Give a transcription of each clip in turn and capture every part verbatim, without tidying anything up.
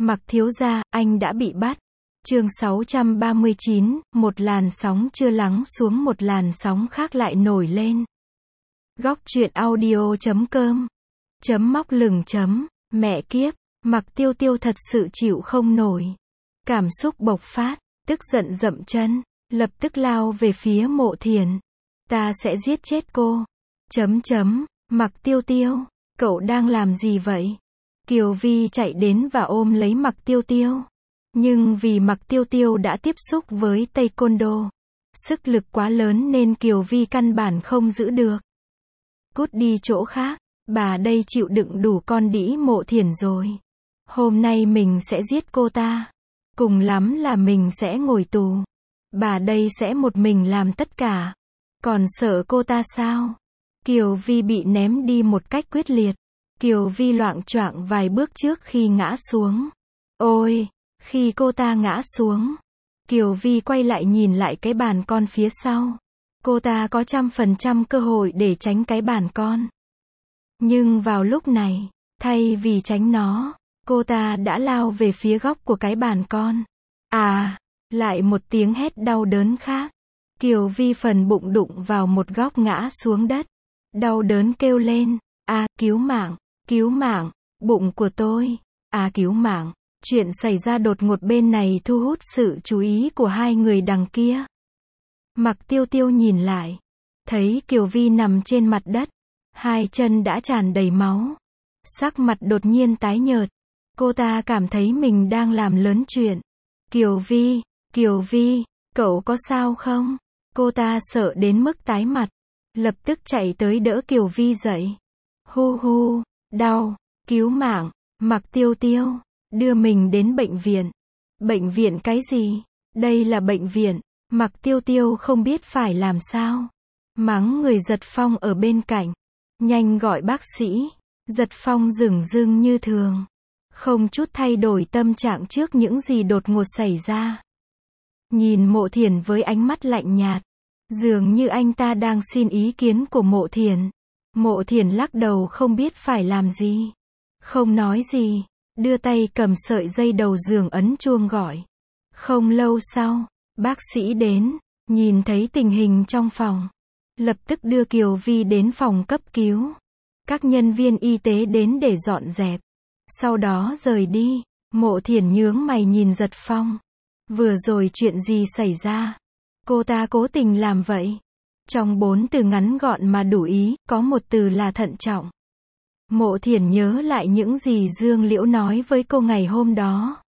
Mặc thiếu gia, anh đã bị bắt. Chương sáu trăm ba mươi chín, một làn sóng chưa lắng xuống một làn sóng khác lại nổi lên. Góc truyện audio chấm com chấm móc lửng chấm, mẹ kiếp, Mặc Tiêu Tiêu thật sự chịu không nổi. Cảm xúc bộc phát, tức giận dậm chân, lập tức lao về phía Mộ Thiển. Ta sẽ giết chết cô. Chấm chấm, Mặc Tiêu Tiêu, cậu đang làm gì vậy? Kiều Vi chạy đến và ôm lấy Mặc Tiêu Tiêu. Nhưng vì Mặc Tiêu Tiêu đã tiếp xúc với Taekwondo, sức lực quá lớn nên Kiều Vi căn bản không giữ được. Cút đi chỗ khác, bà đây chịu đựng đủ con đĩ Mộ Thiển rồi. Hôm nay mình sẽ giết cô ta. Cùng lắm là mình sẽ ngồi tù. Bà đây sẽ một mình làm tất cả. Còn sợ cô ta sao? Kiều Vi bị ném đi một cách quyết liệt. Kiều Vi loạng choạng vài bước trước khi ngã xuống. Ôi! Khi cô ta ngã xuống, Kiều Vi quay lại nhìn lại cái bàn con phía sau. Cô ta có trăm phần trăm cơ hội để tránh cái bàn con. Nhưng vào lúc này, thay vì tránh nó, cô ta đã lao về phía góc của cái bàn con. À! Lại một tiếng hét đau đớn khác. Kiều Vi phần bụng đụng vào một góc ngã xuống đất. Đau đớn kêu lên. À, cứu mạng, cứu mạng, bụng của tôi. À, cứu mạng. Chuyện xảy ra đột ngột bên này thu hút sự chú ý của hai người đằng kia. Mặc Tiêu Tiêu nhìn lại, thấy Kiều Vi nằm trên mặt đất, hai chân đã tràn đầy máu, sắc mặt đột nhiên tái nhợt. Cô ta cảm thấy mình đang làm lớn chuyện. Kiều Vi, Kiều Vi, cậu có sao không? Cô ta sợ đến mức tái mặt, lập tức chạy tới đỡ Kiều Vi dậy. Hu hu, đau, cứu mạng, Mặc Tiêu Tiêu. Đưa mình đến bệnh viện. Bệnh viện cái gì? Đây là bệnh viện. Mặc Tiêu Tiêu không biết phải làm sao. Mắng người Giật Phong ở bên cạnh. Nhanh gọi bác sĩ. Giật Phong dửng dưng như thường. Không chút thay đổi tâm trạng trước những gì đột ngột xảy ra. Nhìn Mộ Thiển với ánh mắt lạnh nhạt. Dường như anh ta đang xin ý kiến của Mộ Thiển. Mộ Thiển lắc đầu không biết phải làm gì. Không nói gì. Đưa tay cầm sợi dây đầu giường ấn chuông gọi. Không lâu sau, bác sĩ đến, nhìn thấy tình hình trong phòng. Lập tức đưa Kiều Vi đến phòng cấp cứu. Các nhân viên y tế đến để dọn dẹp. Sau đó rời đi. Mộ Thiển nhướng mày nhìn Giật Phong. Vừa rồi chuyện gì xảy ra? Cô ta cố tình làm vậy. Trong bốn từ ngắn gọn mà đủ ý, có một từ là thận trọng. Mộ Thiển nhớ lại những gì Dương Liễu nói với cô ngày hôm đó.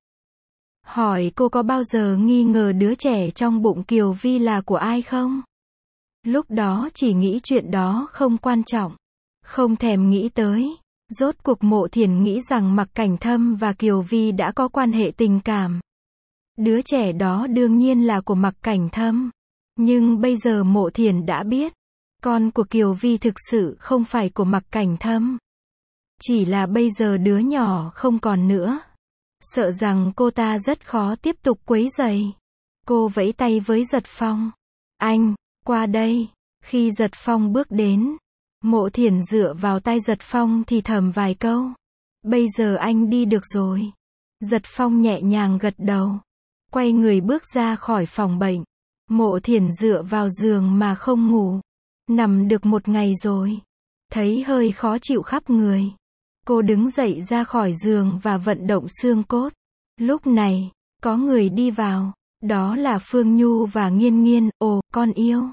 Hỏi cô có bao giờ nghi ngờ đứa trẻ trong bụng Kiều Vi là của ai không? Lúc đó chỉ nghĩ chuyện đó không quan trọng. Không thèm nghĩ tới. Rốt cuộc Mộ Thiển nghĩ rằng Mặc Cảnh Thâm và Kiều Vi đã có quan hệ tình cảm. Đứa trẻ đó đương nhiên là của Mặc Cảnh Thâm. Nhưng bây giờ Mộ Thiển đã biết. Con của Kiều Vi thực sự không phải của Mặc Cảnh Thâm. Chỉ là bây giờ đứa nhỏ không còn nữa. Sợ rằng cô ta rất khó tiếp tục quấy rầy. Cô vẫy tay với Giật Phong. Anh, qua đây. Khi Giật Phong bước đến, Mộ Thiển dựa vào tay Giật Phong thì thầm vài câu. Bây giờ anh đi được rồi. Giật Phong nhẹ nhàng gật đầu. Quay người bước ra khỏi phòng bệnh. Mộ Thiển dựa vào giường mà không ngủ. Nằm được một ngày rồi. Thấy hơi khó chịu khắp người. Cô đứng dậy ra khỏi giường và vận động xương cốt. Lúc này, có người đi vào. Đó là Phương Nhu và Nghiên Nghiên. Ồ, con yêu.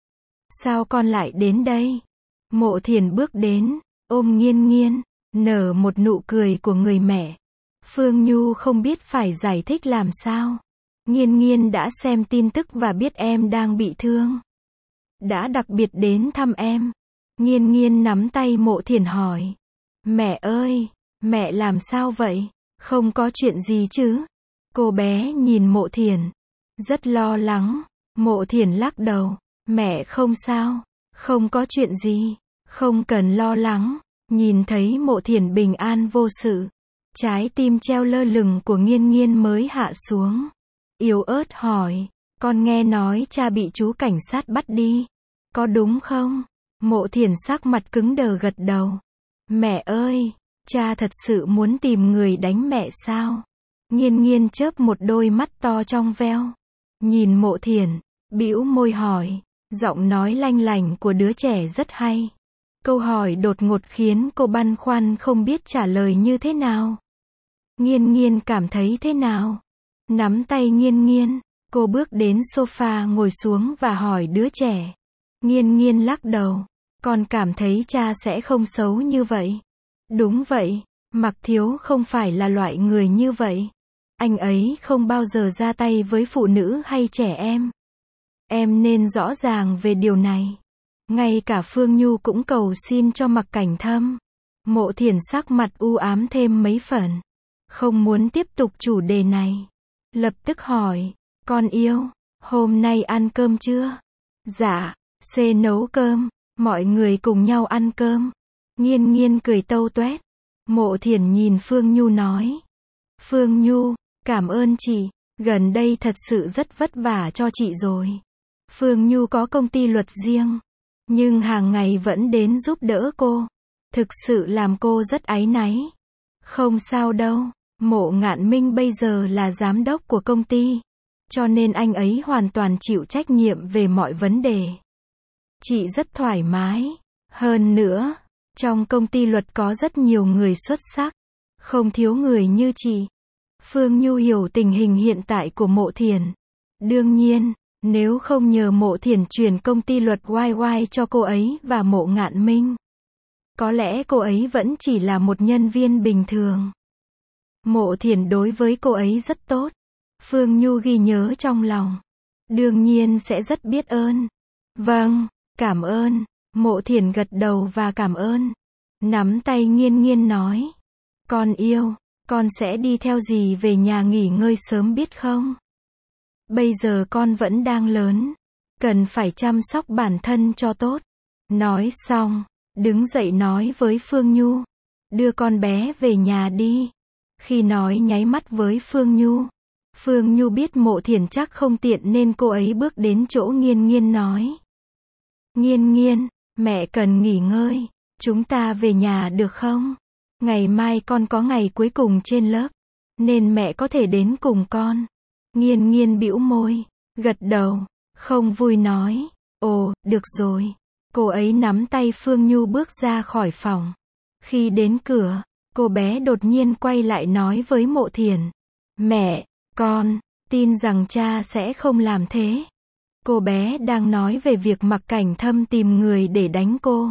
Sao con lại đến đây? Mộ Thiển bước đến, ôm Nghiên Nghiên, nở một nụ cười của người mẹ. Phương Nhu không biết phải giải thích làm sao. Nghiên Nghiên đã xem tin tức và biết em đang bị thương. Đã đặc biệt đến thăm em. Nghiên Nghiên nắm tay Mộ Thiển hỏi. Mẹ ơi, mẹ làm sao vậy? Không có chuyện gì chứ? Cô bé nhìn Mộ Thiển. Rất lo lắng. Mộ Thiển lắc đầu. Mẹ không sao. Không có chuyện gì. Không cần lo lắng. Nhìn thấy Mộ Thiển bình an vô sự. Trái tim treo lơ lửng của Nghiên Nghiên mới hạ xuống. Yếu ớt hỏi. Con nghe nói cha bị chú cảnh sát bắt đi. Có đúng không? Mộ Thiển sắc mặt cứng đờ gật đầu. Mẹ ơi, cha thật sự muốn tìm người đánh mẹ sao? Nghiên nghiên chớp một đôi mắt to trong veo. Nhìn Mộ Thiển, bĩu môi hỏi. Giọng nói lanh lảnh của đứa trẻ rất hay. Câu hỏi đột ngột khiến cô băn khoăn không biết trả lời như thế nào. Nghiên nghiên cảm thấy thế nào? Nắm tay nghiên nghiên, cô bước đến sofa ngồi xuống và hỏi đứa trẻ. Nghiên nghiên lắc đầu. Con cảm thấy cha sẽ không xấu như vậy. Đúng vậy, Mạc Thiếu không phải là loại người như vậy. Anh ấy không bao giờ ra tay với phụ nữ hay trẻ em. Em nên rõ ràng về điều này. Ngay cả Phương Nhu cũng cầu xin cho Mạc Cảnh Thâm. Mộ Thiển sắc mặt u ám thêm mấy phần. Không muốn tiếp tục chủ đề này. Lập tức hỏi, con yêu, hôm nay ăn cơm chưa? Dạ, C nấu cơm, mọi người cùng nhau ăn cơm. Nghiên nghiên cười tâu tuét. Mộ Thiển nhìn Phương Nhu nói. Phương Nhu, cảm ơn chị, gần đây thật sự rất vất vả cho chị rồi. Phương Nhu có công ty luật riêng, nhưng hàng ngày vẫn đến giúp đỡ cô. Thực sự làm cô rất áy náy. Không sao đâu, Mộ Ngạn Minh bây giờ là giám đốc của công ty, cho nên anh ấy hoàn toàn chịu trách nhiệm về mọi vấn đề. Chị rất thoải mái. Hơn nữa, trong công ty luật có rất nhiều người xuất sắc, không thiếu người như chị. Phương Nhu hiểu tình hình hiện tại của Mộ Thiển. Đương nhiên, nếu không nhờ Mộ Thiển chuyển công ty luật Y Y cho cô ấy và Mộ Ngạn Minh, có lẽ cô ấy vẫn chỉ là một nhân viên bình thường. Mộ Thiển đối với cô ấy rất tốt. Phương Nhu ghi nhớ trong lòng. Đương nhiên sẽ rất biết ơn. Vâng, cảm ơn. Mộ Thiển gật đầu và cảm ơn. Nắm tay nghiên nghiên nói. Con yêu, con sẽ đi theo dì về nhà nghỉ ngơi sớm biết không? Bây giờ con vẫn đang lớn, cần phải chăm sóc bản thân cho tốt. Nói xong, đứng dậy nói với Phương Nhu. Đưa con bé về nhà đi. Khi nói nháy mắt với Phương Nhu. Phương Nhu biết Mộ Thiển chắc không tiện nên cô ấy bước đến chỗ nghiên nghiên nói. Nghiên nghiên, mẹ cần nghỉ ngơi. Chúng ta về nhà được không? Ngày mai con có ngày cuối cùng trên lớp, nên mẹ có thể đến cùng con. Nghiên nghiên bĩu môi, gật đầu, không vui nói. Ồ, được rồi. Cô ấy nắm tay Phương Nhu bước ra khỏi phòng. Khi đến cửa, cô bé đột nhiên quay lại nói với Mộ Thiển. Mẹ, con tin rằng cha sẽ không làm thế. Cô bé đang nói về việc Mạc Cảnh Thâm tìm người để đánh cô.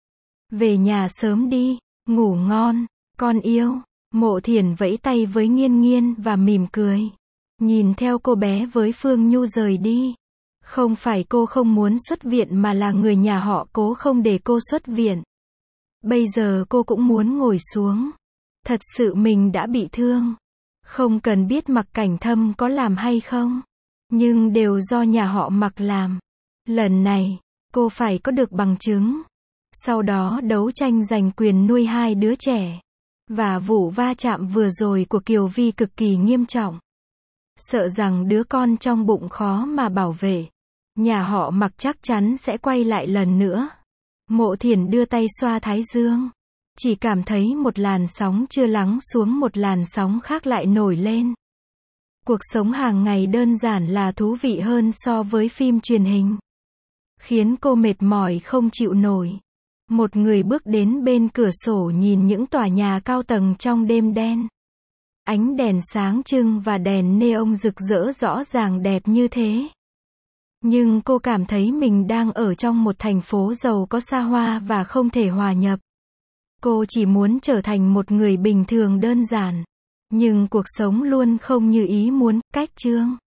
Về nhà sớm đi, ngủ ngon, con yêu. Mộ Thiển vẫy tay với nghiên nghiên và mỉm cười. Nhìn theo cô bé với Phương Nhu rời đi. Không phải cô không muốn xuất viện mà là người nhà họ Cố không để cô xuất viện. Bây giờ cô cũng muốn ngồi xuống. Thật sự mình đã bị thương. Không cần biết Mạc Cảnh Thâm có làm hay không, nhưng đều do nhà họ Mạc làm. Lần này, cô phải có được bằng chứng. Sau đó đấu tranh giành quyền nuôi hai đứa trẻ. Và vụ va chạm vừa rồi của Kiều Vi cực kỳ nghiêm trọng. Sợ rằng đứa con trong bụng khó mà bảo vệ. Nhà họ Mạc chắc chắn sẽ quay lại lần nữa. Mộ Thiển đưa tay xoa thái dương. Chỉ cảm thấy một làn sóng chưa lắng xuống, một làn sóng khác lại nổi lên. Cuộc sống hàng ngày đơn giản là thú vị hơn so với phim truyền hình. Khiến cô mệt mỏi không chịu nổi. Một người bước đến bên cửa sổ nhìn những tòa nhà cao tầng trong đêm đen. Ánh đèn sáng trưng và đèn neon rực rỡ rõ ràng đẹp như thế. Nhưng cô cảm thấy mình đang ở trong một thành phố giàu có xa hoa và không thể hòa nhập. Cô chỉ muốn trở thành một người bình thường đơn giản. Nhưng cuộc sống luôn không như ý muốn. Cách chương